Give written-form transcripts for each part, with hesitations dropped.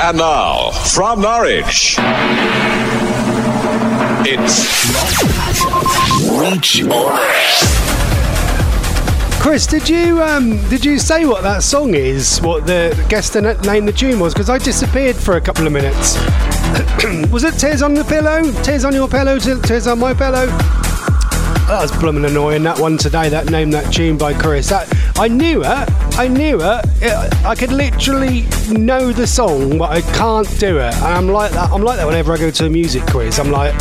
And now, from Norwich, it's Reach On Air. Chris, did you say what that song is? What the guess the name the tune was? Because I disappeared for a couple of minutes. Was it Tears on the Pillow? Tears on your pillow? Tears on my pillow? That was blooming annoying, that one today, that name, that tune by Chris. I knew it. I could literally know the song, but I can't do it. And I'm like that whenever I go to a music quiz. I'm like,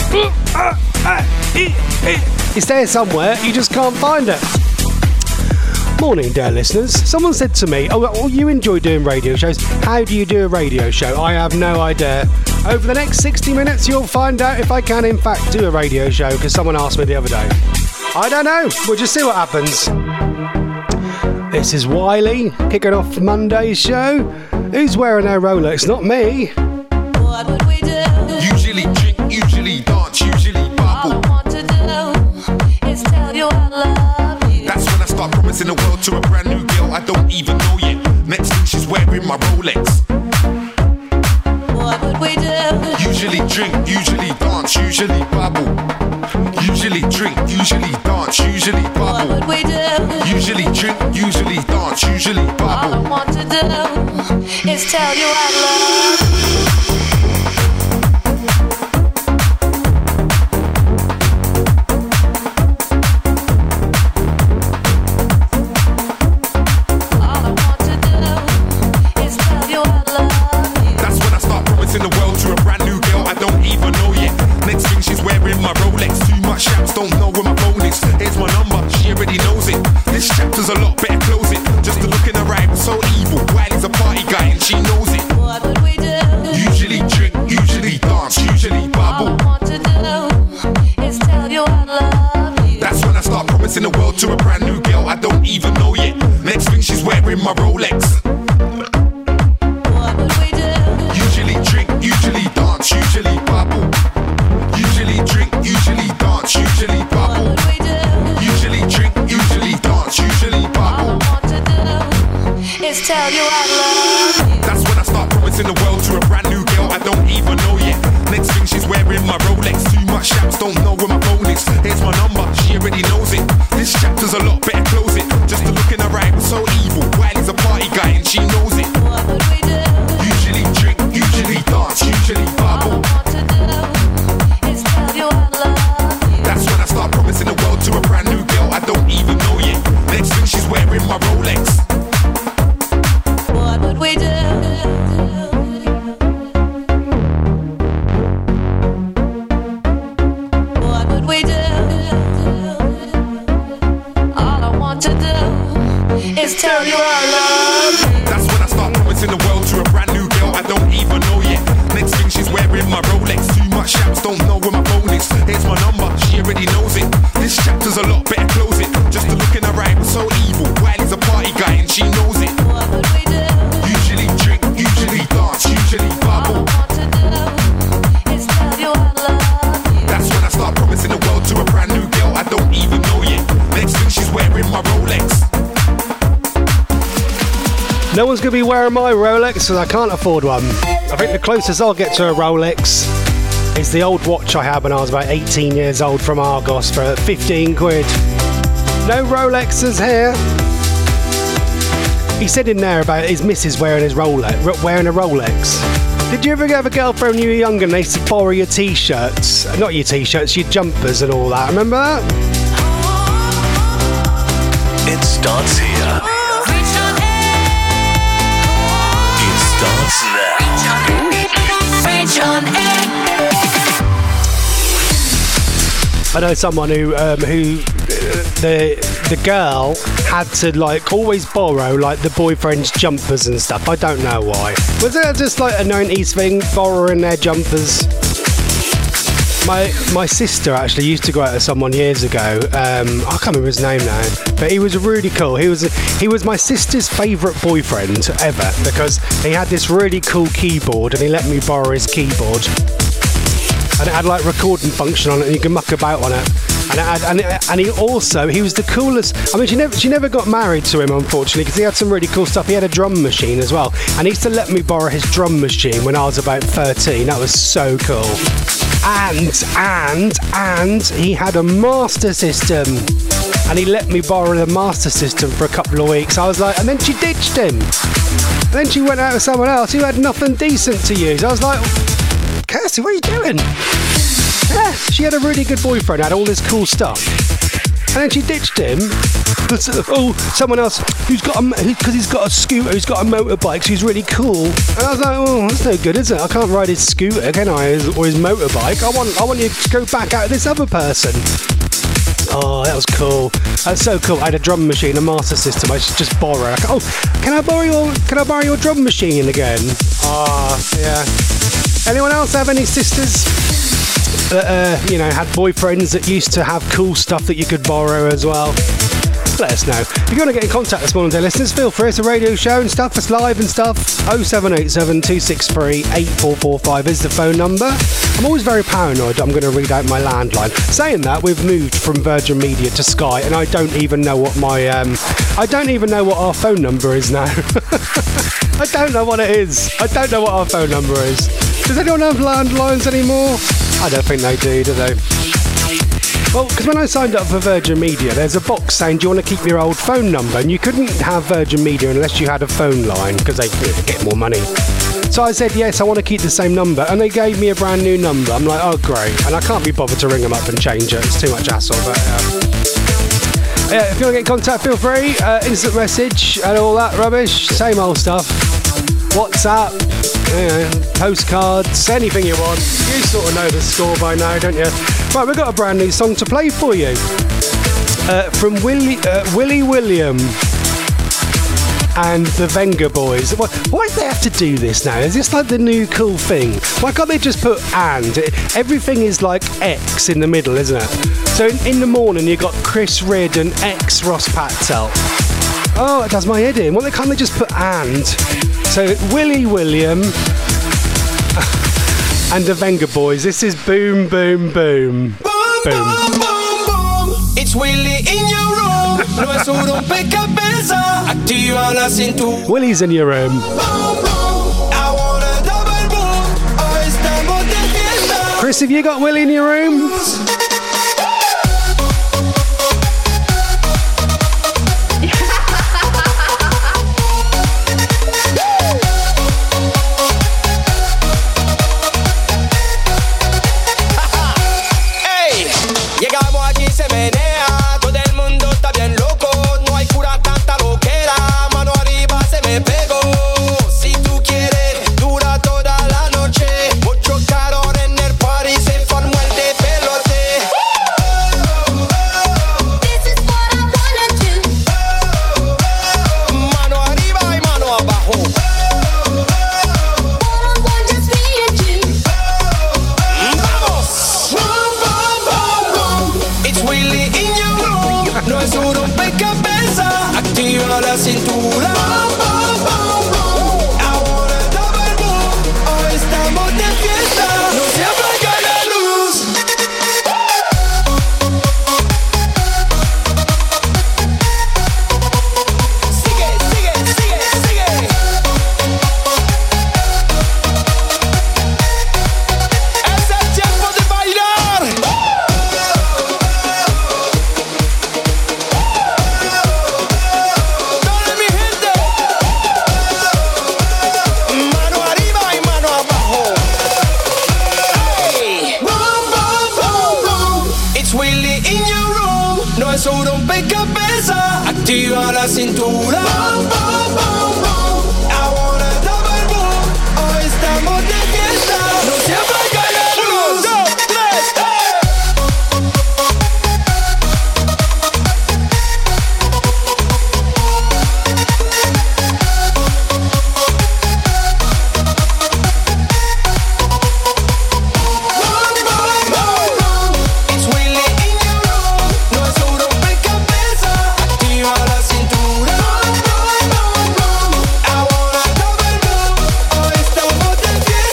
it's there somewhere, you just can't find it. Morning, dear listeners. Someone said to me, oh, you enjoy doing radio shows. How do you do a radio show? I have no idea. Over the next 60 minutes, you'll find out if I can, in fact, do a radio show, because someone asked me the other day. I don't know. We'll just see what happens. This is Wiley, kicking off Monday's show. Who's wearing their Rolex? Not me. What would we do? Usually drink, usually dance, usually bubble. All I want to do is tell you I love you. That's when I start promising the world to a brand new girl I don't even know yet. Next thing she's wearing my Rolex. What would we do? Usually drink, usually dance, usually bubble. Usually drink, usually dance, usually bubble. What would we do? Usually drink, usually dance, usually All I bubble. want to do is tell you I love you. Don't know where my phone is. Here's my number, she already knows it. This chapter's a lot, better close it. Just to look in her eye, so evil. Wiley's a party guy and she knows it. What would we do? Usually drink, usually dance, usually bubble. All I want to do is tell you I love you. That's when I start promising the world to a brand new girl I don't even know yet. Next thing she's wearing my Rolex. What would we do? Usually drink, usually dance, usually bubble. Usually drink, usually dance, usually bubble. What would we do? Usually drink, usually dance, usually All bubble. I want to do is tell you I love you. That's when I start promising the world to a brand new girl I don't even know yet. Next thing she's wearing my Rolex. Too much shaps, don't know where my phone is. Here's my number, she already knows it. This chapter's a lot, better close it. Just to look in her eye, so evil. Wiley's a party guy and she knows it. What would we do? Usually drink, usually dance, usually All I bubble. want to do is tell you I love you. That's when I start promising the world to a brand new girl I don't even know yet. Next thing she's wearing my Rolex. What would we do? What would we do? All I want to do is tell you I love you. That's when I start promising the world to a brand new girl I don't even know yet. Next thing she's wearing my Rolex. Too much shaps, don't know where my phone is. Here's my number, she already knows it. This chapter's a lot, better close it. Just to look in her eye, so evil. Wiley's a party guy and she knows it. What would we do? Usually drink, usually dance, usually All I bubble. want to do is tell you I love you. That's when I start promising the world to a brand new girl I don't even know yet. Next thing she's wearing my Rolex. No one's going to be wearing my Rolex because I can't afford one. I think the closest I'll get to a Rolex is the old watch I had when I was about 18 years old from Argos for 15 quid. No Rolexes here. He said in there about his missus wearing a Rolex. Did you ever have a girlfriend when you were younger and they used to borrow your t-shirts? Not your t-shirts, your jumpers and all that. Remember that? It starts here. It starts now. I know someone who the girl had to like always borrow like the boyfriend's jumpers and stuff. I don't know why. Was it just like a 90s thing, borrowing their jumpers? My sister actually used to go out with someone years ago. I can't remember his name now, but he was really cool. He was my sister's favourite boyfriend ever because he had this really cool keyboard and he let me borrow his keyboard. And it had like recording function on it and you can muck about on it. And he was the coolest. I mean, she never got married to him, unfortunately, because he had some really cool stuff. He had a drum machine as well, and he used to let me borrow his drum machine when I was about 13. That was so cool. And he had a Master System, and he let me borrow the Master System for a couple of weeks. I was like, and then she ditched him. And then she went out with someone else who had nothing decent to use. I was like, Kirsty, what are you doing? Yeah, she had a really good boyfriend, had all this cool stuff. And then she ditched him. Someone else because he's got a scooter, he's got a motorbike, so he's really cool. And I was like, oh, that's no good, is it? I can't ride his scooter, can I? Or his motorbike. I want you to go back out of this other person. Oh, that was cool. That's so cool. I had a drum machine, a Master System. I should just borrow. Can I borrow your drum machine again? Yeah. Anyone else have any sisters that had boyfriends that used to have cool stuff that you could borrow as well? Let us know. If you want to get in contact this morning, dear listeners, feel free. It's a radio show and stuff. It's live and stuff. 0787 263 8445 is the phone number. I'm always very paranoid I'm going to read out my landline. Saying that, we've moved from Virgin Media to Sky, and I don't even know what our phone number is now. I don't know what it is. I don't know what our phone number is. Does anyone have landlines anymore? I don't think they do they? Well, because when I signed up for Virgin Media, there's a box saying, do you want to keep your old phone number? And you couldn't have Virgin Media unless you had a phone line, because they get more money. So I said, yes, I want to keep the same number. And they gave me a brand new number. I'm like, oh, great. And I can't be bothered to ring them up and change it. It's too much hassle. But if you want to get in contact, feel free. Instant message and all that rubbish. Same old stuff. WhatsApp, postcards, anything you want. You sort of know the score by now, don't you? Right, we've got a brand new song to play for you. From Willie William and the Venga Boys. Why do they have to do this now? Is this like the new cool thing? Why can't they just put and? Everything is like X in the middle, isn't it? So in the morning you've got Chris Ridd and X Ross Patel. Oh, it does my head in. Why can't they just put and? So Willie William and the Venga Boys. This is Boom Boom Boom. Boom, boom, boom, boom. It's Willie in your room. No es un rompecabezas. Activa la cintura. Willie's in your room. Boom, boom. I want a double boom. Hoy estamos de fiesta. Chris, have you got Willie in your room?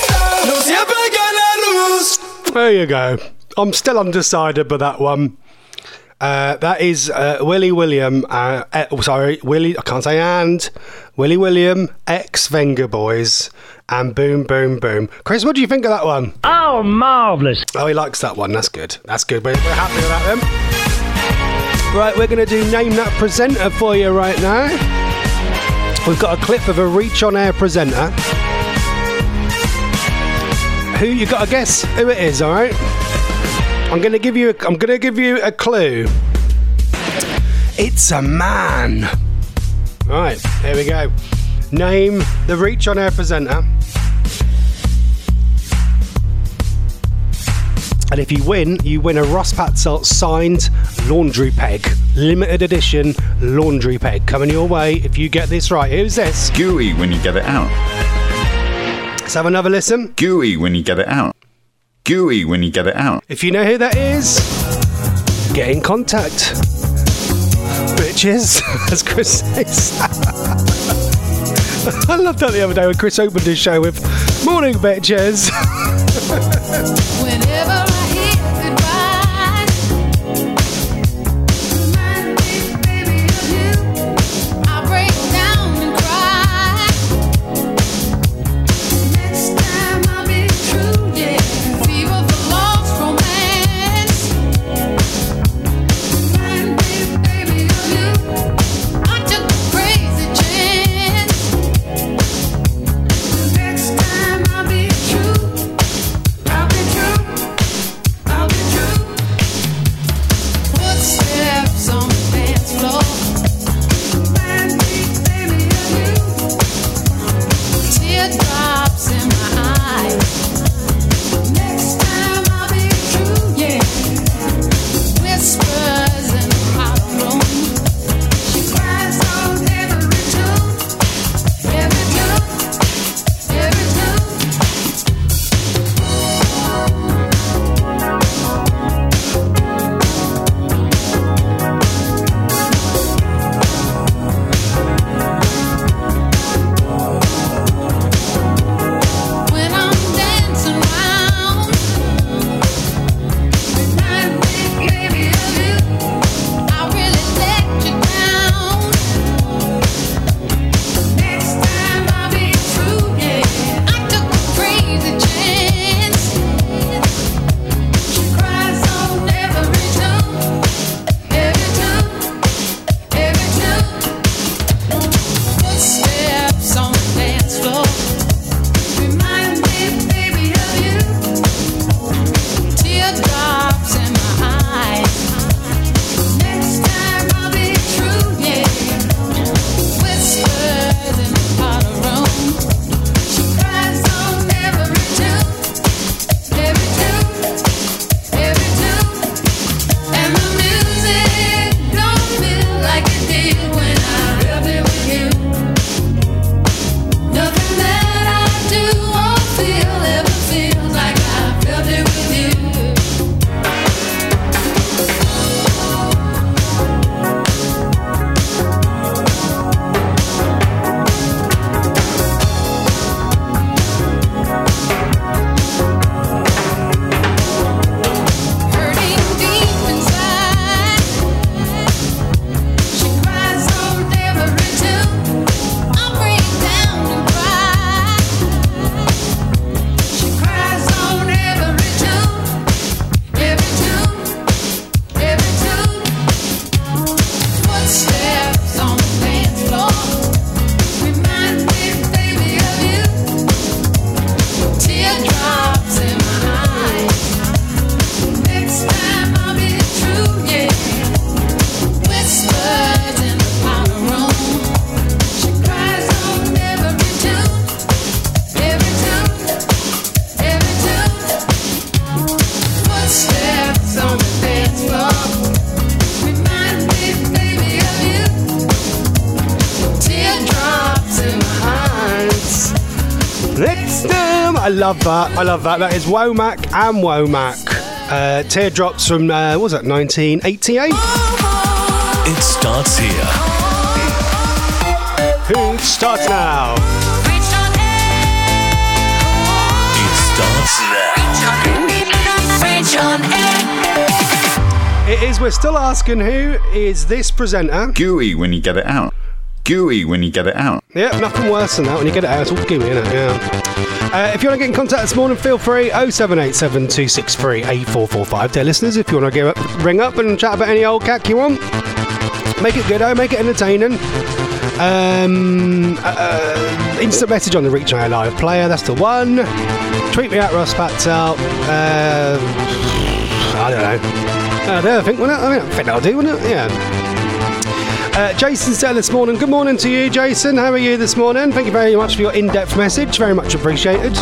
There you go. I'm still undecided by that one. That is Willie William. Willie. I can't say and. Willie William, ex Venga Boys, and Boom Boom Boom. Chris, what do you think of that one? Oh, marvellous. Oh, he likes that one. That's good. That's good. We're happy with that then. Right, we're going to do Name That Presenter for you right now. We've got a clip of a Reach On Air presenter. Who you got to guess who it is, all right? I'm going to give you a clue. It's a man. All right, here we go. Name the Reach On Air presenter. And if you win a Ross Patzelt signed laundry peg. Limited edition laundry peg coming your way if you get this right. Who's this? Gooey when you get it out. Let's have another listen. Gooey when you get it out. Gooey when you get it out. If you know who that is, get in contact. Bitches, as Chris says. I loved that the other day when Chris opened his show with "Morning, bitches." Whenever I hear goodbye, remind me, baby, of you. I break down and cry. Next time I'll be true, yeah. Fever for lost romance. Remind me, baby, of you. I took a crazy chance. Next time I'll be true. I'll be true. I'll be true. Footsteps on the dance floor. Remind me, baby, of you. Teardrops in my eyes. Next time I'll be true, yeah. Whispers in the hot room. She cries on every tune. Every tune. Every tune. When I'm dancing round, remind me, baby, of you. I really let you down. Next time I'll be true, yeah. I took a crazy chance. She cries on every tune, every tune, every tune. Footsteps on the dance floor. Remind me, baby, of you. Teardrops in my eyes. Next time I'll be true, yeah. Whispers in the parlor room. She cries on every tune, every tune, every tune. And the music don't feel like it did when I felt it with you. Nothing that I do or feel ever feels like I felt it with you. Hurting deep inside. She cries on every tune. I break down and cry. She cries on every tune. Every tune. Every tune. Footsteps on the dance floor. Remind me, baby, of you. Teardrops in my eyes. Next time I'll be true, yeah. Whispers in the parlor room. She cries on every tune, every tune, every tune. Footsteps on the dance floor. Remind me, baby, of you. Teardrops in my eyes. Next time. I love that. I love that. That is Womack and Womack. Teardrops from, what was that, 1988? It starts here. Who starts now? It starts now. It is. We're still asking who is this presenter. Gooey when you get it out. Gooey when you get it out. Yeah, nothing worse than that. When you get it out, it's all gooey, isn't it? Yeah. If you want to get in contact this morning, feel free. 0787 263 8445. Dear listeners, if you want to ring up and chat about any old cack you want, make it good, make it entertaining. Instant message on the Reach Out Live player, that's the one. Tweet me at Ross Patel. I don't know. I think, wouldn't it? I think that'll do, wouldn't it? Yeah. Jason said this morning, good morning to you, Jason. How are you this morning? Thank you very much for your in-depth message. Very much appreciated.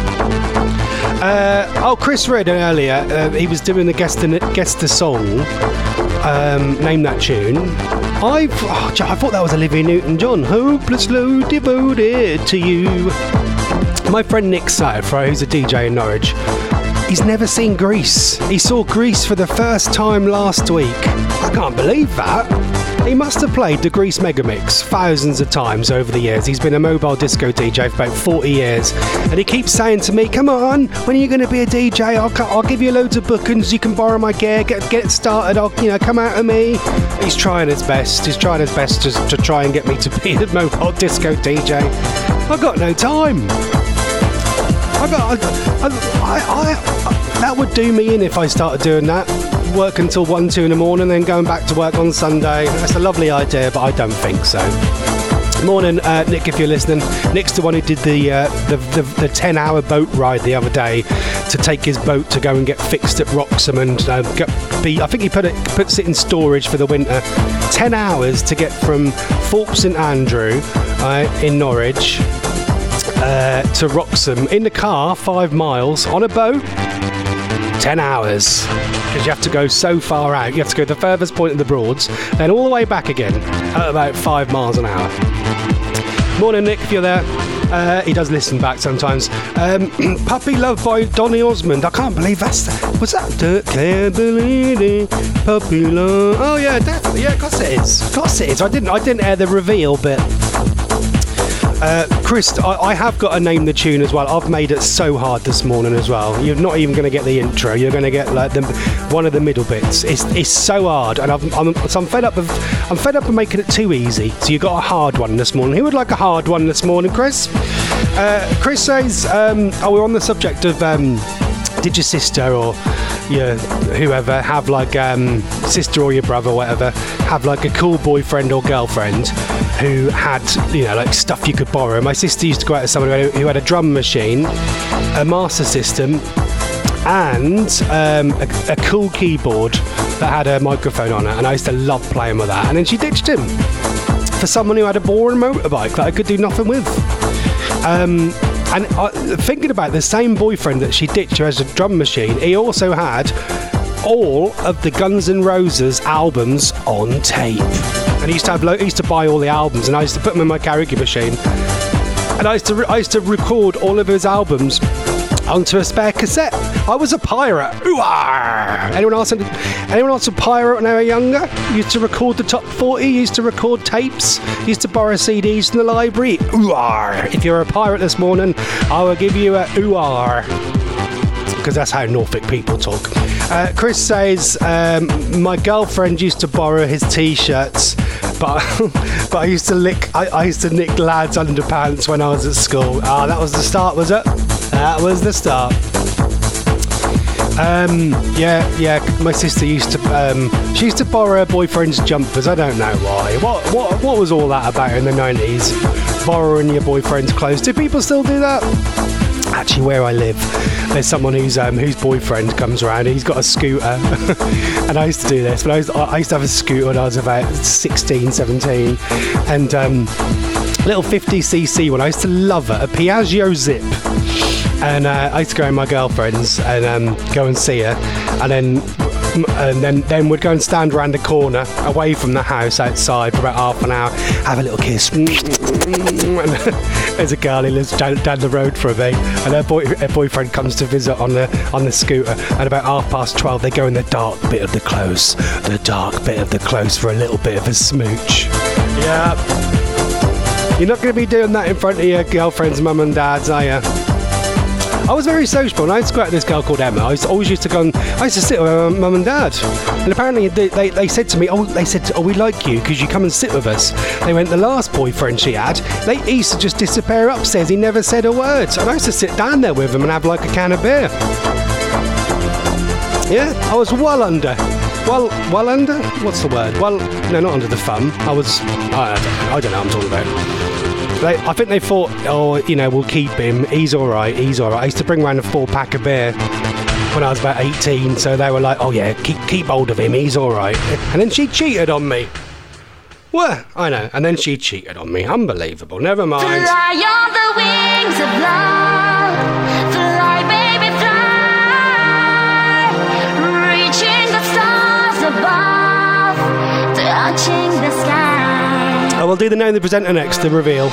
Chris read earlier, he was doing the guess the song, name that tune. I thought that was Olivia Newton-John. Hopelessly devoted to you. My friend Nick Satterthrow, who's a DJ in Norwich, he's never seen Grease. He saw Grease for the first time last week. I can't believe that. He must have played the Grease Megamix thousands of times over the years. He's been a mobile disco DJ for about 40 years. And he keeps saying to me, come on, when are you going to be a DJ? I'll give you loads of bookings. You can borrow my gear, get it started. Come out of me. He's trying his best. He's trying his best to try and get me to be a mobile disco DJ. I've got no time. That would do me in if I started doing that. Work until 1, 2 in the morning, then going back to work on Sunday. That's a lovely idea, but I don't think so. Morning, Nick, if you're listening. Nick's the one who did the 10-hour boat ride the other day to take his boat to go and get fixed at Wroxham and I think he puts it in storage for the winter. 10 hours to get from Thorpe St Andrew in Norwich to Wroxham in the car, 5 miles on a boat. 10 hours, because you have to go so far out. You have to go to the furthest point of the Broads, then all the way back again at about 5 miles an hour. Morning, Nick, if you're there. He does listen back sometimes. Puppy Love by Donny Osmond. I can't believe was that? Can't believe it. Puppy Love. Oh yeah, definitely. Yeah, of course it is. Of course it is. I didn't air the reveal bit. Chris, I have got to name the tune as well. I've made it so hard this morning as well. You're not even going to get the intro. You're going to get like one of the middle bits. It's so hard, and I'm fed up of making it too easy. So you got a hard one this morning. Who would like a hard one this morning, Chris? Chris says, we're on the subject of did your sister or your whoever have like sister or your brother or whatever have like a cool boyfriend or girlfriend who had, like stuff you could borrow. My sister used to go out with someone who had a drum machine, a Master System, and a cool keyboard that had a microphone on it, and I used to love playing with that. And then she ditched him for someone who had a boring motorbike that I could do nothing with. And thinking about the same boyfriend that she ditched who has a drum machine, he also had all of the Guns N' Roses albums on tape. And he used to buy all the albums, and I used to put them in my karaoke machine. And I used to record all of his albums onto a spare cassette. I was a pirate. Ooh-ah! Anyone else a pirate when they were younger? Used to record the top 40, used to record tapes, used to borrow CDs from the library. Ooh-ah! If you're a pirate this morning, I will give you a ooh-ah, because that's how Norfolk people talk. Chris says, my girlfriend used to borrow his t-shirts, but I used to nick lads' underpants when I was at school. That was the start, was it? That was the start. Yeah. My sister used to borrow her boyfriend's jumpers. I don't know why. What was all that about in the 90s? Borrowing your boyfriend's clothes. Do people still do that? Actually, where I live, there's someone whose boyfriend comes around. He's got a scooter, and I used to do this. But I used to have a scooter when I was about 16, 17, and little 50cc one. I used to love it, a Piaggio Zip. And I used to go with my girlfriends and go and see her, and then we'd go and stand around the corner away from the house outside for about half an hour, have a little kiss. And there's a girl who lives down the road from me, and her boyfriend comes to visit on the scooter, and about 12:30 they go in the dark bit of the close for a little bit of a smooch. Yeah. You're not going to be doing that in front of your girlfriend's mum and dad's, are you? I was very sociable, and I used to go out with this girl called Emma. I always used to go and I used to sit with my mum and dad. And apparently they said to me, we like you because you come and sit with us. They went, the last boyfriend she had, he used to just disappear upstairs. He never said a word. And I used to sit down there with him and have like a can of beer. Yeah, I was well under. Well under? What's the word? Well, no, not under the thumb. I don't know what I'm talking about. I think they thought, we'll keep him. He's all right. I used to bring around a 4-pack of beer when I was about 18, so they were like, oh yeah, keep hold of him. He's all right. And then she cheated on me. What? I know. And then she cheated on me. Unbelievable. Never mind. Fly on the wings of love. Fly, baby, fly. Reaching the stars above. Touching the sky. I will do the name of the presenter next, the reveal.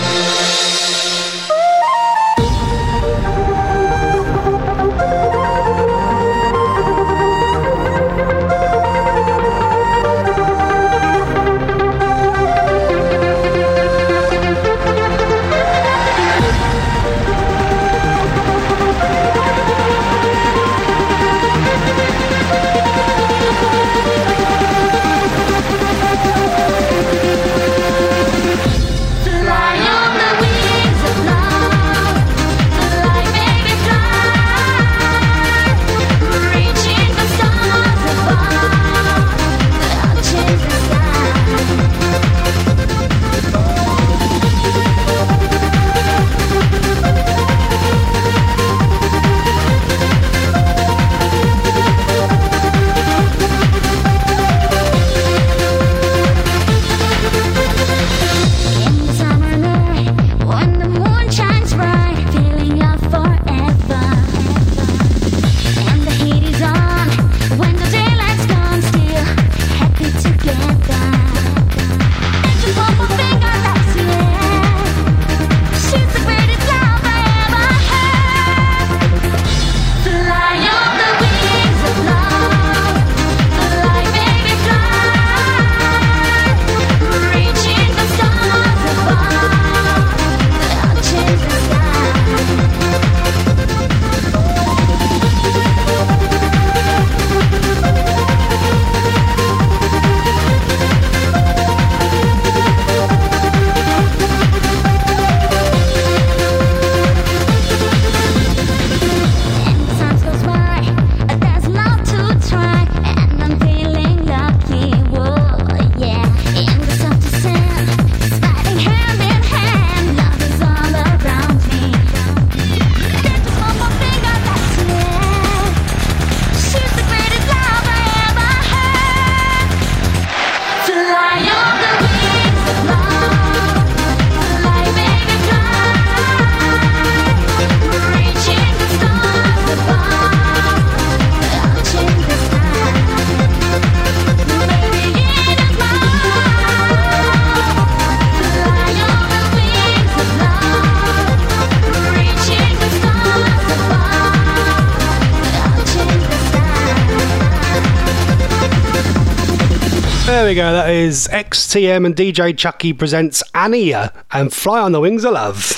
There we go, that is XTM and DJ Chucky presents Ania and Fly on the Wings of Love.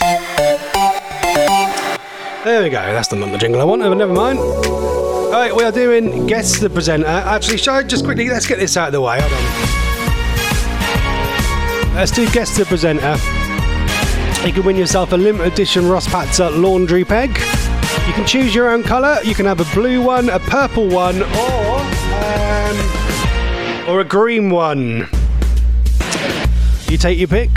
There we go, that's not the jingle I want, but never mind. Alright, we are doing Guess the Presenter. Actually, shall I just quickly, let's get this out of the way, hold on. Let's do Guess the Presenter. You can win yourself a limited edition Ross Patzer laundry peg. You can choose your own colour, you can have a blue one, a purple one, or a green one. You take your pick.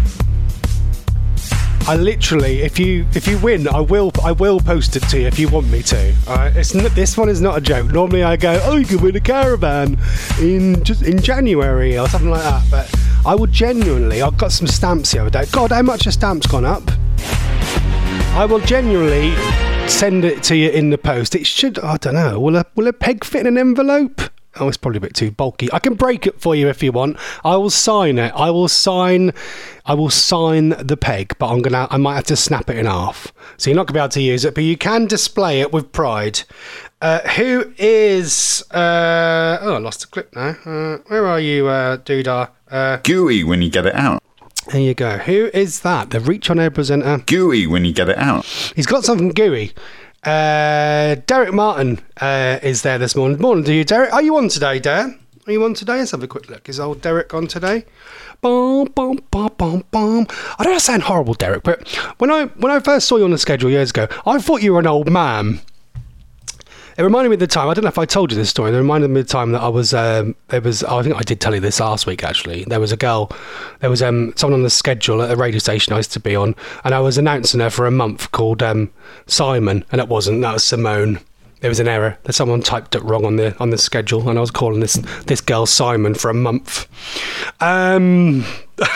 I literally, if you win, I will post it to you if you want me to. Alright, this one is not a joke. Normally I go, you can win a caravan in January or something like that. But I would genuinely. I got some stamps the other day. God, how much a stamp's gone up? I will genuinely send it to you in the post. It should. I don't know. Will a peg fit in an envelope? Oh, it's probably a bit too bulky. I can break it for you if you want. I will sign it. I will sign the peg, but I might have to snap it in half. So you're not going to be able to use it, but you can display it with pride. Who is... I lost the clip now. Where are you, Doodah? Gooey when you get it out. There you go. Who is that? The Reach On Air presenter. Gooey when you get it out. He's got something gooey. Derek Martin is there this morning. Morning to you, Derek. Are you on today, Dare? Are you on today? Let's have a quick look. Is old Derek on today? Bum, bum, bum, bum, bum. I don't sound horrible, Derek, but when I first saw you on the schedule years ago, I thought you were an old man. It reminded me of the time, I don't know if I told you this story, it reminded me of the time that I was, I think I did tell you this last week actually. There was someone on the schedule at a radio station I used to be on, and I was announcing her for a month called Simon, and it wasn't, that was Simone. There was an error. Someone typed it wrong on the schedule, and I was calling this girl Simon for a month. No,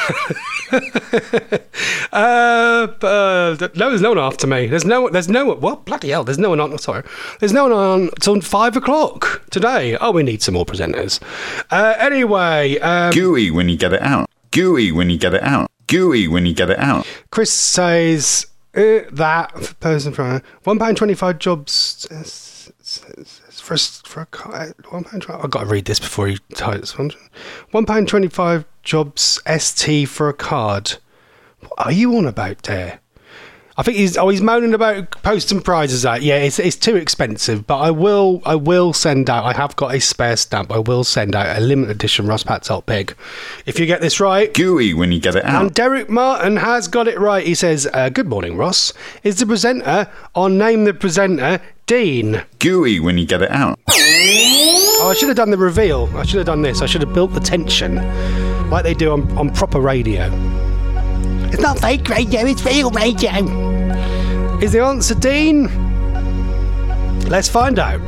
there's no one after me. There's no one. What? Bloody hell! There's no one on. Sorry, there's no one on until 5 o'clock today. Oh, we need some more presenters. Anyway, Gooey when you get it out. Gooey when you get it out. Gooey when you get it out. Chris says that person for £1.25 jobs. For a car, £1.25. I've got to read this before he types. £1.25 jobs ST for a card. What are you on about there? I think he's moaning about posting prizes out. Yeah, it's too expensive, but I will send out. I have got a spare stamp. I will send out a limited edition Ross Patzelt pig. If you get this right. Gooey when you get it out. And Derek Martin has got it right. He says, "Good morning, Ross. Is the presenter on Name the Presenter Dean?" Gooey when you get it out. Oh, I should have done the reveal. I should have done this. I should have built the tension like they do on proper radio. It's not fake radio, it's real radio. Is the answer Dean? Let's find out.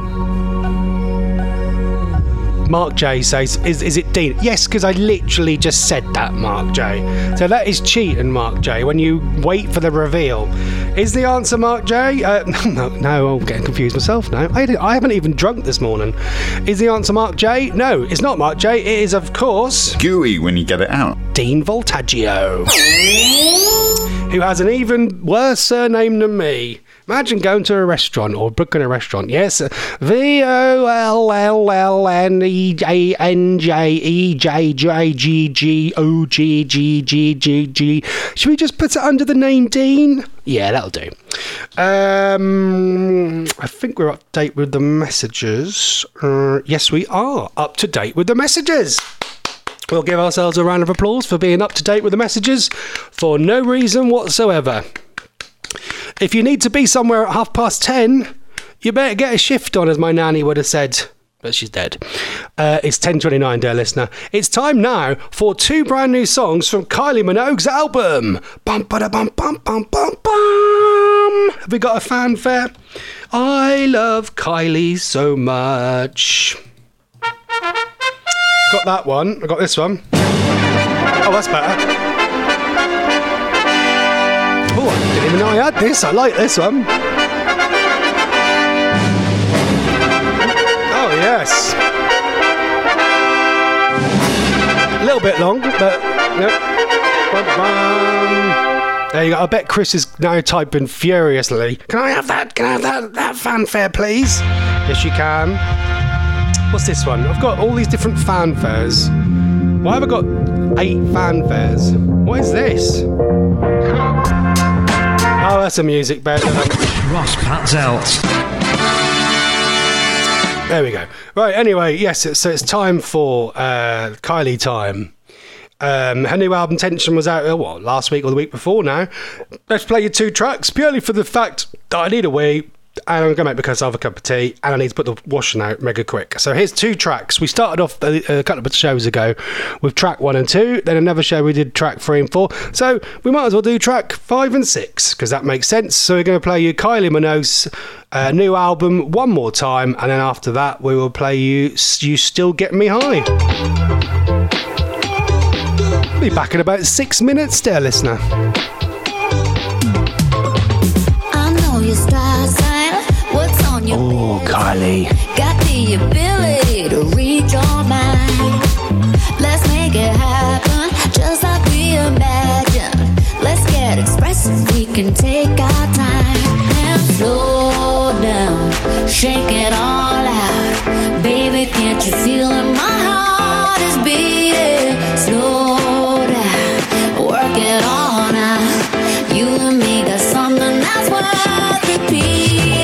Mark J says, is it Dean? Yes, because I literally just said that, Mark J. So that is cheating, Mark J, when you wait for the reveal. Is the answer Mark J? No, I'm getting confused myself now. I haven't even drunk this morning. Is the answer Mark J? No, it's not Mark J. It is, of course... Gooey when you get it out. Dean Voltaggio. Who has an even worse surname than me. Imagine going to a restaurant or booking a restaurant. Yes, VOLLNEJNJEJJGGOGGGG. Should we just put it under the name Dean? Yeah, that'll do. I think we're up to date with the messages. Yes, we are up to date with the messages. We'll give ourselves a round of applause for being up to date with the messages for no reason whatsoever. If you need to be somewhere at 10:30, you better get a shift on, as my nanny would have said. But she's dead. It's 10:29, dear listener. It's time now for 2 brand new songs from Kylie Minogue's album. Bum, ba, da, bum, bum, bum, bum, bum. Have we got a fanfare? I love Kylie so much. Got that one. I got this one. Oh, that's better. Oh, I didn't even know I had this. I like this one. Oh, yes. A little bit long, but... Yep. There you go. I bet Chris is now typing furiously. Can I have that? Can I have that fanfare, please? Yes, you can. What's this one? I've got all these different fanfares. Why have I got 8 fanfares? What is this? Oh, that's a music bed. Ross Patzelt. There we go. Right, anyway, yes, so it's time for Kylie time. Her new album Tension was out last week or the week before now. Let's play you 2 tracks purely for the fact that I need a wee and I'm going to make myself a cup of tea and I need to put the washing out mega quick. So here's 2 tracks. We started off a couple of shows ago with track 1 and 2, then another show we did track 3 and 4. So we might as well do track 5 and 6 because that makes sense. So we're going to play you Kylie Minogue's new album one more time, and then after that we will play you You Still Get Me High. Be back in about 6 minutes, dear listener. I know your star sign. What's on your Oh, Kylie. Got the ability to read your mind. Let's make it happen, just like we imagined. Let's get expressive, we can take our time and slow down, shake it all out. Baby, can't you feel it? My heart is beating. Slow down, work it all out. You and me got something that's worth repeating.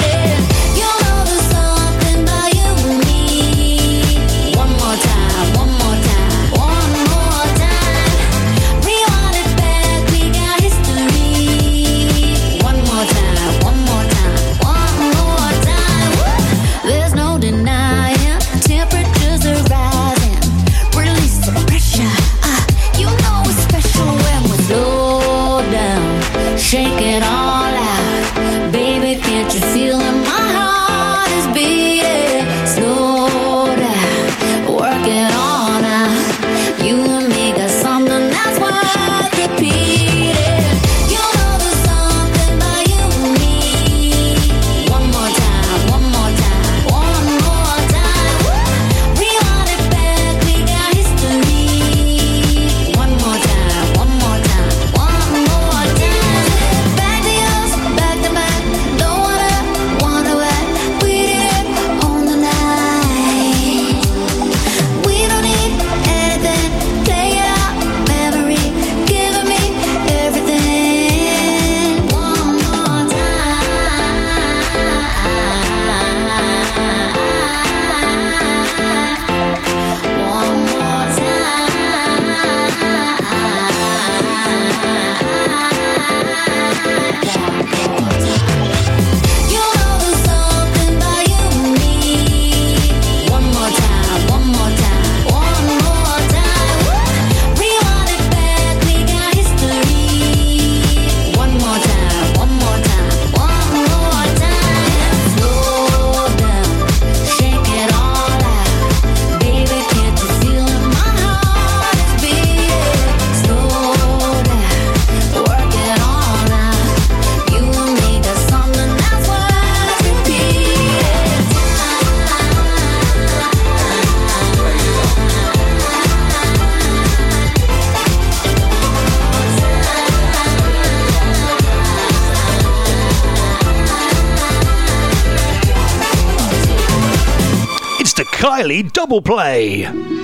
Kylie Double Play.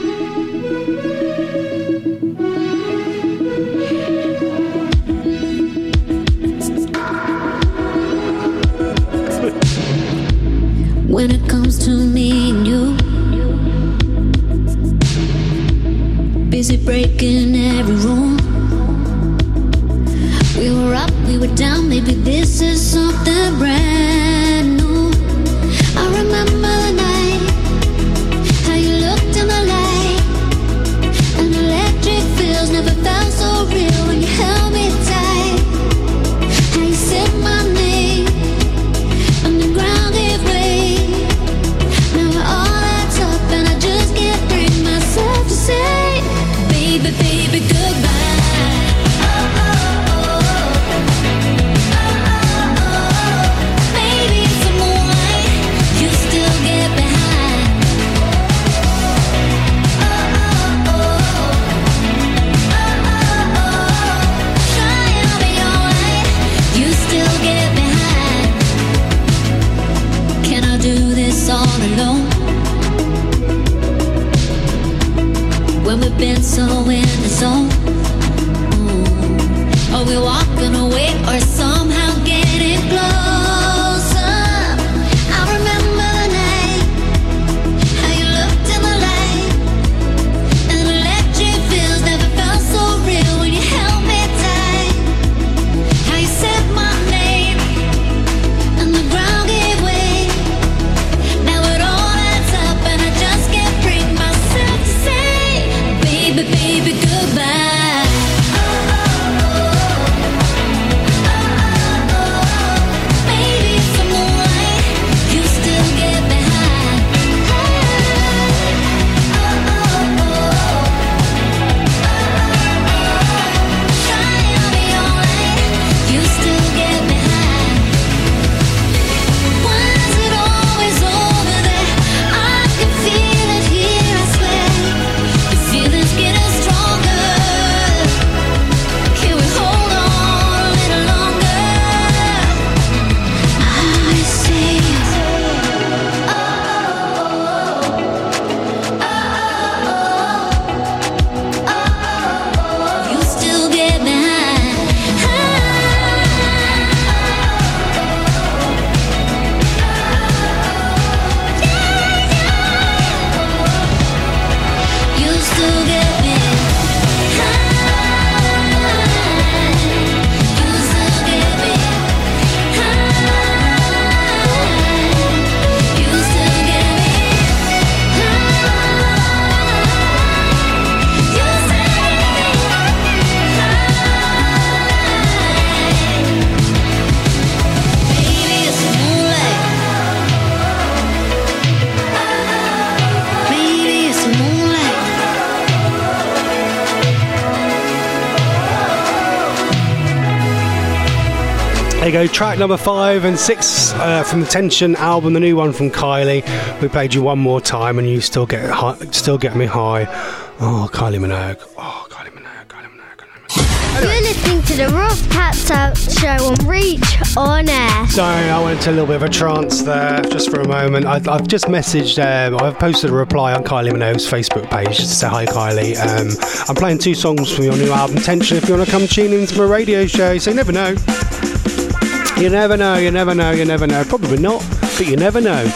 When it comes to me and you, busy breaking every rule. We were up, we were down, maybe this is something brand new. I remember the night, how you looked in the light, and electric feels never felt so real when you held me tight. How you said my name, and the ground gave way. Now we're all at up, and I just can't bring myself to say, baby, baby, goodbye. All alone, when we've been so in the zone. Are we walking away or somehow getting closer? I remember the night, how you looked in the light, and electric feels never felt so real when you held me tight. How you said my name, and the ground gave way. Baby, goodbye. Maybe some moonlight, you still get behind. Trying to be alright, you still get behind. Why is it always over there? I can feel it here, I swear. The feeling's getting stronger. Can we hold on a little longer? I say, you still get behind. You still get me. You still get me. You still get me. You Maybe it's moonlight. Maybe it's moonlight. There you go, track number 5 and 6 from the Tension album, the new one from Kylie. We played you one more time, and you still get me high. Oh, Kylie Minogue. Oh, Kylie Minogue, Kylie Minogue, Kylie Minogue. You're listening to the Ross Pats Out Show on Reach On Air. Sorry, I went into a little bit of a trance there just for a moment. I've just messaged, I've posted a reply on Kylie Minogue's Facebook page just to say hi, Kylie. I'm playing 2 songs from your new album, Tension, if you want to come tune into my radio show. So you never know. You never know, you never know, you never know. Probably not, but you never know.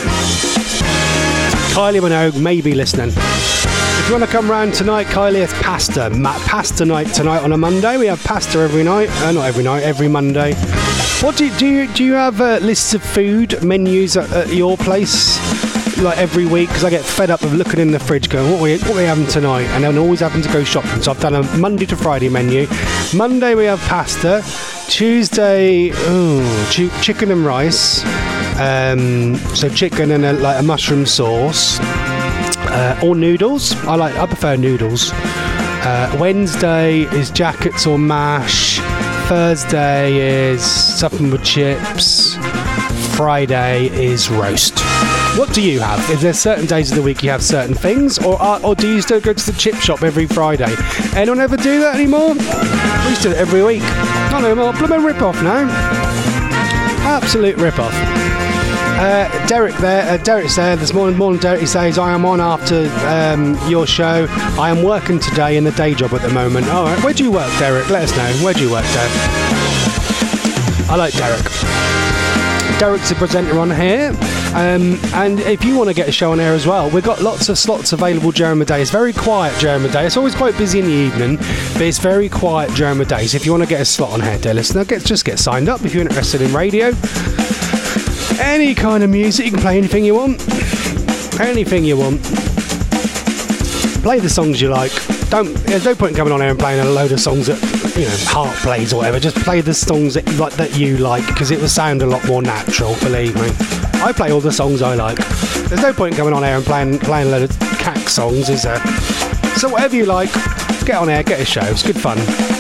Kylie Minogue may be listening. If you want to come round tonight, Kylie, it's pasta. Pasta night tonight on a Monday. We have pasta every night. Not every night, every Monday. What do you have lists of food menus at your place? Like every week, because I get fed up of looking in the fridge going, what are we having tonight? And then always having to go shopping. So I've done a Monday to Friday menu. Monday we have pasta. Tuesday, chicken and rice. So chicken and a mushroom sauce. Or noodles. I prefer noodles. Wednesday is jackets or mash. Thursday is something with chips. Friday is roast. What do you have? Is there certain days of the week you have certain things, or do you still go to the chip shop every Friday? Anyone ever do that anymore? We used to do it every week. Not no more. Blooming rip-off now. Absolute rip-off. Derek's there this morning. Derek, he says, I am on after your show. I am working today in the day job at the moment. All right, where do you work, Derek? Let us know. Where do you work, Derek? I like Derek. Derek's a presenter on here. And if you want to get a show on air as well, we've got lots of slots available during the day. It's very quiet during the day. It's always quite busy in the evening, but it's very quiet during the day. So if you want to get a slot on here, dear listener, just get signed up if you're interested in radio. Any kind of music, you can play anything you want. Anything you want. Play the songs you like. There's no point in coming on air and playing a load of songs that, Heart plays or whatever. Just play the songs that you like, because it will sound a lot more natural, believe me. I play all the songs I like. There's no point in coming on air and playing a load of cack songs, is there? So whatever you like, get on air, get a show. It's good fun.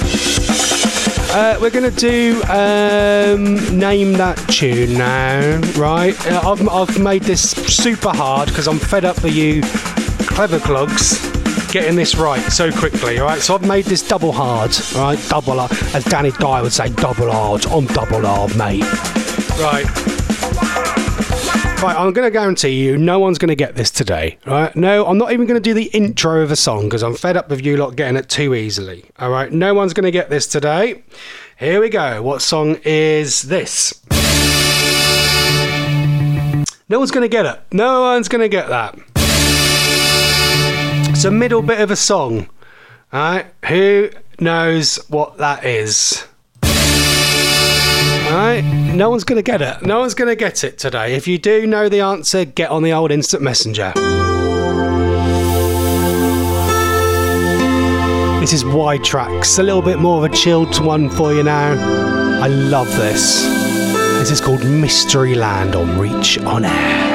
We're going to do Name That Tune now, right? I've made this super hard because I'm fed up with you clever clogs getting this right so quickly, right? So I've made this double hard, right? Double hard. As Danny Dyer would say, double hard. I'm double hard, mate. Right. Right, I'm going to guarantee you no one's going to get this today, right? No, I'm not even going to do the intro of a song because I'm fed up with you lot getting it too easily, all right? No one's going to get this today. Here we go. What song is this? No one's going to get it. No one's going to get that. It's a middle bit of a song, all right? Who knows what that is? Alright, no one's going to get it. No one's going to get it today. If you do know the answer, get on the old instant messenger. This is Wide Tracks, a little bit more of a chilled one for you now. I love this. This is called Mystery Land on Reach On Air.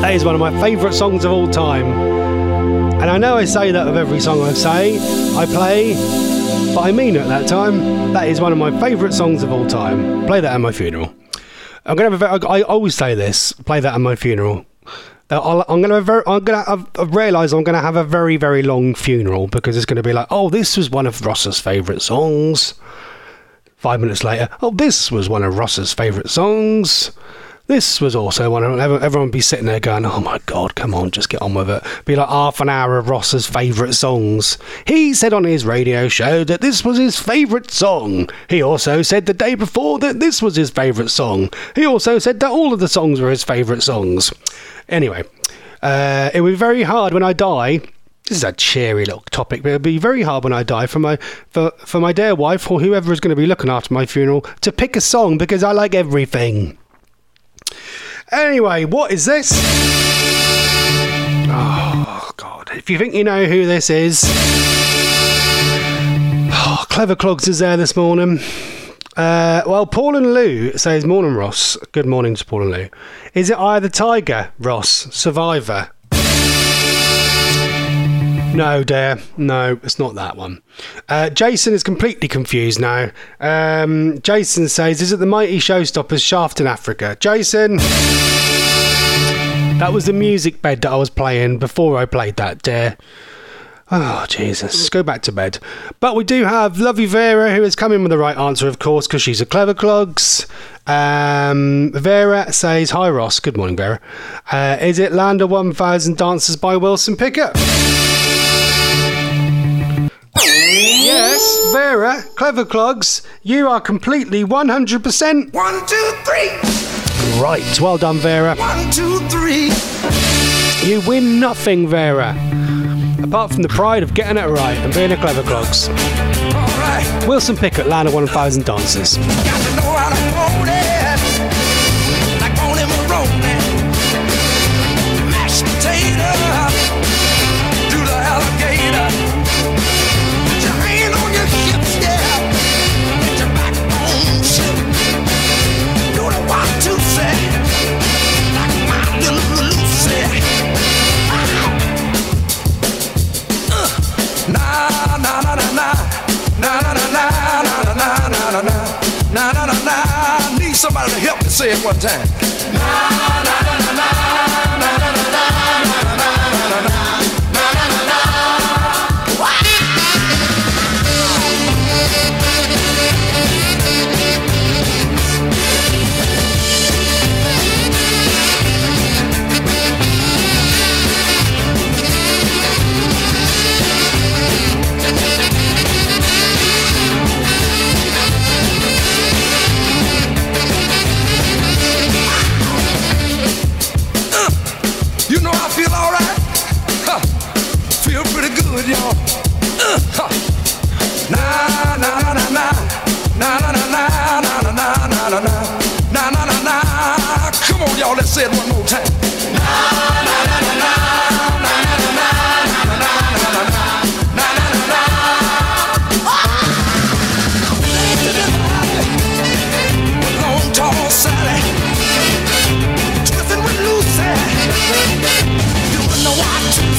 That is one of my favourite songs of all time. And I know I say that of every song I play, but I mean it that time. That is one of my favourite songs of all time. Play that at my funeral. I always say this, play that at my funeral. I've realised I'm going to have a very, very long funeral because it's going to be like, oh, this was one of Ross's favourite songs. 5 minutes later, oh, this was one of Ross's favourite songs. This was also one of... Everyone would be sitting there going, oh my God, come on, just get on with it. Be like half an hour of Ross's favourite songs. He said on his radio show that this was his favourite song. He also said the day before that this was his favourite song. He also said that all of the songs were his favourite songs. Anyway, it will be very hard when I die. This is a cheery little topic, but it'll be very hard when I die for my dear wife or whoever is going to be looking after my funeral to pick a song because I like everything. Anyway, what is this? Oh, God. If you think you know who this is... Oh, Clever Clogs is there this morning. Well, Paul and Lou says, morning, Ross. Good morning to Paul and Lou. Is it Eye of the Tiger, Ross? Survivor? No, dear. No, it's not that one. Jason is completely confused now. Jason says, is it the Mighty Showstoppers Shaft in Africa? Jason, that was the music bed that I was playing before I played that, dear. Oh, Jesus. Go back to bed. But we do have Lovey Vera, who has come in with the right answer, of course, because she's a Clever Clogs. Vera says, hi, Ross. Good morning, Vera. Is it Land of 1000 Dancers by Wilson Pickett? Yes, Vera, Clever Clogs, you are completely 100%. 1, 2, 3. Right, well done, Vera. 1, 2, 3. You win nothing, Vera. Apart from the pride of getting it right and being a Clever Clogs. All right. Wilson Pickett, Land of 1000 Dancers. Got to know how to hold it. Like on him rolling. Mashed potato. Do the alligator. Put your hand on your hips, yeah. Get your backbone shift. Do the 1, 2, 3. Like my little Lucy. Na na na na na na na na na na na na na na na na na. Need somebody to help me say it one time. Na na na na na na na na na na na na. You know I feel all right. Feel pretty good, y'all. Na na na na na na na na na na na na na na na na na na. Come on, y'all, let's say it one more time. Na na na na na na na na na na na na na na. Long tall Sally, twisting with Lucy. Doing the 1, 2,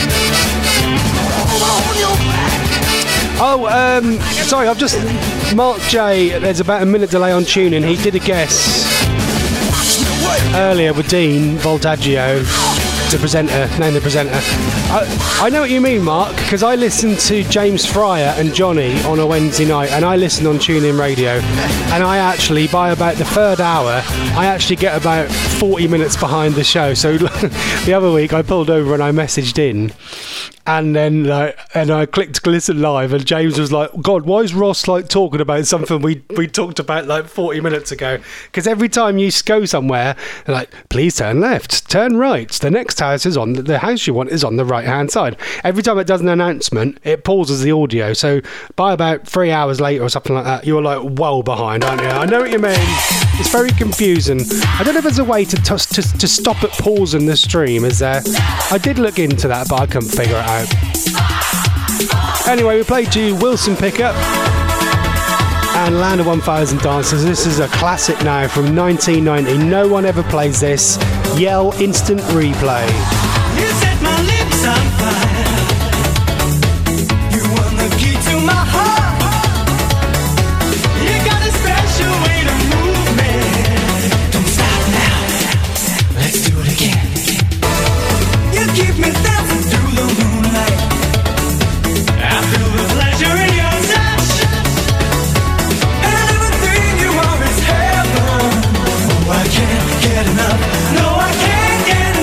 3. Over on your back. Oh, sorry, I've just... Mark J, there's about a minute delay on tuning. He did a guess earlier with Dean Voltaggio, the presenter, name the presenter. I know what you mean, Mark, because I listen to James Fryer and Johnny on a Wednesday night, and I listen on TuneIn Radio, and I actually, by about the third hour, I actually get about 40 minutes behind the show. So the other week I pulled over and I messaged in, and then I clicked listen live, and James was like, God, why is Ross talking about something we talked about 40 minutes ago? Because every time you go somewhere, they're like, please turn left, turn right, the next house is on, the house you want is on the right hand side. Every time it does an announcement, it pauses the audio. So by about 3 hours later or something like that, you're well behind, aren't you? I know what you mean. It's very confusing. I don't know if there's a way to stop it pausing the stream, is there? I did look into that, but I couldn't figure it out. Anyway, we played to Wilson Pickett and Land of 1000 Dancers. This is a classic now from 1990. No one ever plays this. Yell Instant Replay. You set my lips on fire. You won the key to my heart. You got a special way to move me. Don't stop now. Let's do it again. You keep me dancing through the moonlight. I feel the pleasure in your touch. And everything you are is heaven. Oh, I can't get enough. No, I can't get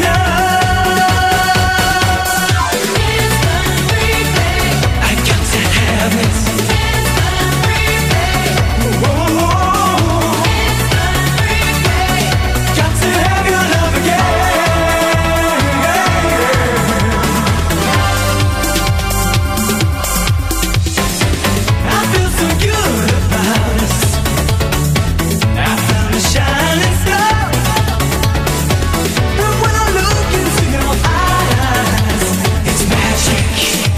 enough. I got to have it. Whoa. Got to have your love again. I feel so good about us. I found a shining star. But when I look into your eyes, it's magic.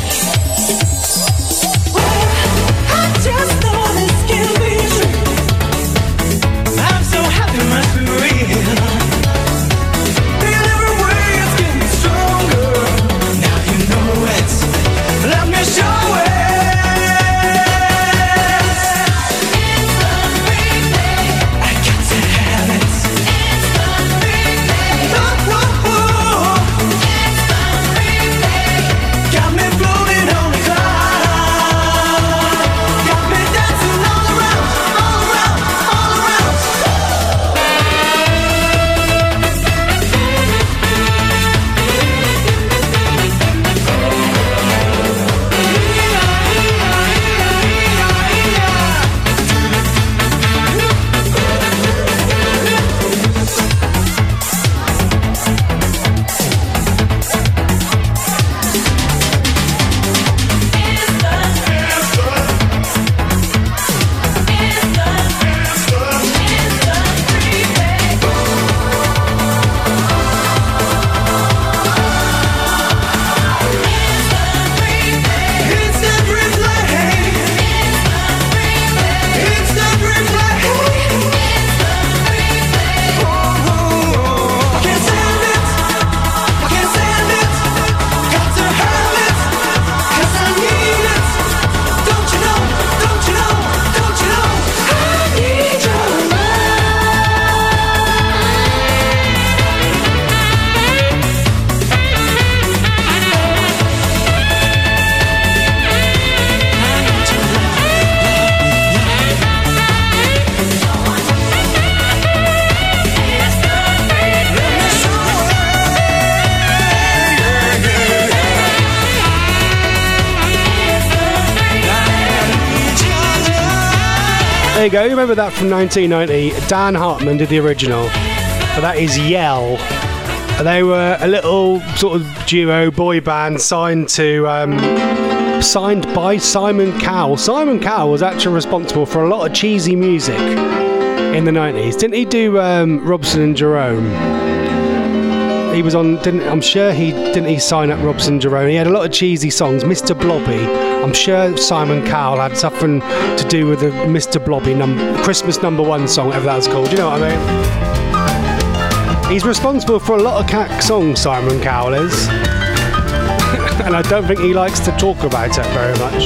I just know this can't be true. I'm so happy it must be real. Feel every way it's getting stronger. Now you know it. Let me show it. I got to have it. Got me floating on the cloud. Got me dancing all around, all around, all around. Instant replay. Instant replay. I can't stand it. I can't stand it. Got to have it. 'Cause I need it. Don't you know? Don't you know? Don't you know? I need your There you go. You remember that from 1990? Dan Hartman did the original. So that is Yell. They were a little sort of duo boy band signed by Simon Cowell. Simon Cowell was actually responsible for a lot of cheesy music in the 90s. Didn't he do Robson and Jerome? He was on. I'm sure he sign up Robson and Jerome. He had a lot of cheesy songs. Mr. Blobby. I'm sure Simon Cowell had something to do with the Mr. Blobby Christmas #1 song, whatever that was called. You know what I mean? He's responsible for a lot of cat songs, Simon Cowell is. And I don't think he likes to talk about it very much.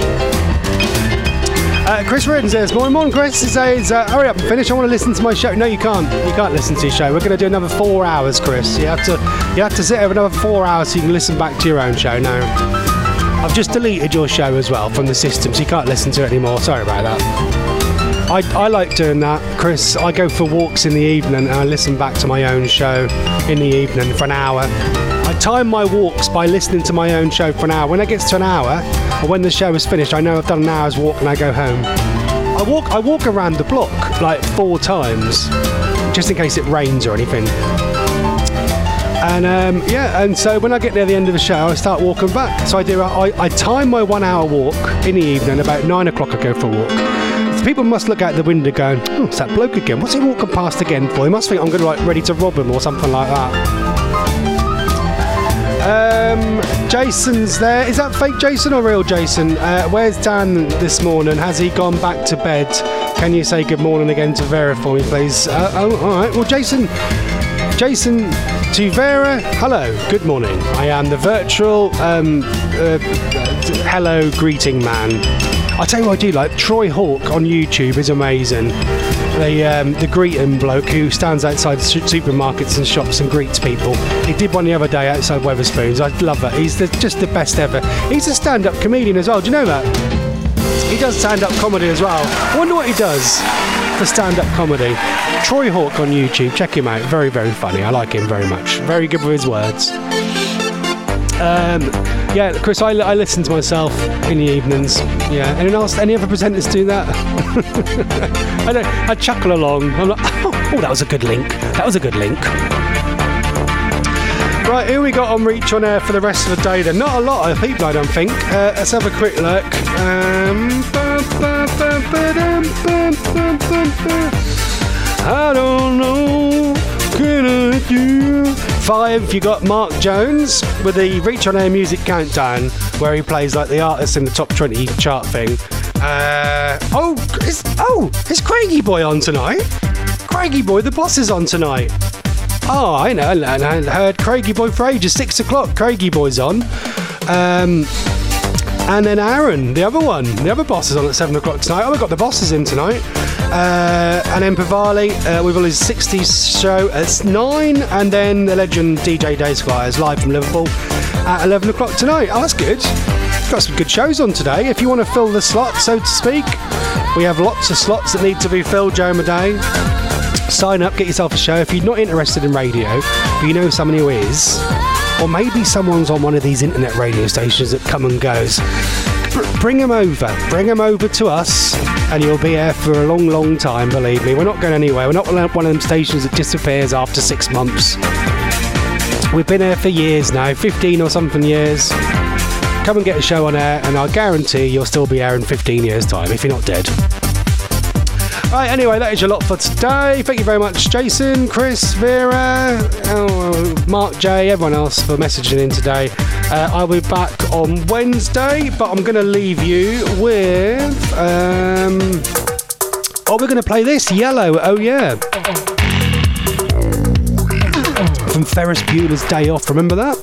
Chris Ridden says, morning Chris. He says, hurry up and finish, I want to listen to my show. No, you can't. You can't listen to your show. We're going to do another 4 hours, Chris. You have to sit over another 4 hours so you can listen back to your own show now. I've just deleted your show as well from the system, so you can't listen to it anymore. Sorry about that. I like doing that, Chris. I go for walks in the evening and I listen back to my own show in the evening for an hour. I time my walks by listening to my own show for an hour. When it gets to an hour, or when the show is finished, I know I've done an hour's walk and I go home. I walk around the block like 4 times, just in case it rains or anything. And and so when I get near the end of the show, I start walking back. So I time my 1 hour walk in the evening. About 9 o'clock I go for a walk. People must look out the window going, oh, it's that bloke again. What's he walking past again for? He must think I'm going to ready to rob him or something like that. Jason's there. Is that fake Jason or real Jason? Where's Dan this morning? Has he gone back to bed Can you say good morning again to Vera for me, please? All right. Well, Jason to Vera, hello, good morning. I am the virtual hello greeting man. I tell you what I do like. Troy Hawk on YouTube is amazing. The greeting bloke who stands outside supermarkets and shops and greets people. He did one the other day outside Wetherspoons. I love it. He's just the best ever. He's a stand-up comedian as well. Do you know that? He does stand-up comedy as well. I wonder what he does for stand-up comedy. Troy Hawk on YouTube. Check him out. Very, very funny. I like him very much. Very good with his words. Yeah, Chris, I listen to myself in the evenings. Yeah. Anyone else? Any other presenters do that? I chuckle along. I'm like, oh, that was a good link. That was a good link. Right, who we got on Reach on Air for the rest of the day then? Not a lot of people, I don't think. Let's have a quick look. I don't know. Can I do? 5, you got Mark Jones with the Reach on Air Music Countdown, where he plays like the artist in the top 20 chart thing. Is Craigie Boy on tonight? Craigie Boy, the boss is on tonight. Oh, I know. I heard Craigie Boy for ages. 6 o'clock, Craigie Boy's on. And then Aaron, the other boss is on at 7 o'clock tonight. Oh, we've got the bosses in tonight. And then Pavali with all his 60s show at 9. And then the legend DJ Day Squires live from Liverpool at 11 o'clock tonight. Oh, that's good. Got some good shows on today. If you want to fill the slot, so to speak, we have lots of slots that need to be filled during the day. Sign up, get yourself a show. If you're not interested in radio, but you know someone who is, or maybe someone's on one of these internet radio stations that come and goes, bring them over to us, and you'll be here for a long, long time, believe me. We're not going anywhere. We're not one of them stations that disappears after 6 months. We've been here for years now, 15 or something years. Come and get a show on air, and I guarantee you'll still be here in 15 years' time, if you're not dead. Right, anyway, that is your lot for today. Thank you very much, Jason, Chris, Vera, Mark J, everyone else for messaging in today. I'll be back on Wednesday, but I'm going to leave you with... we're going to play this, Yellow, oh yeah. From Ferris Bueller's Day Off, remember that?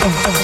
oh, oh.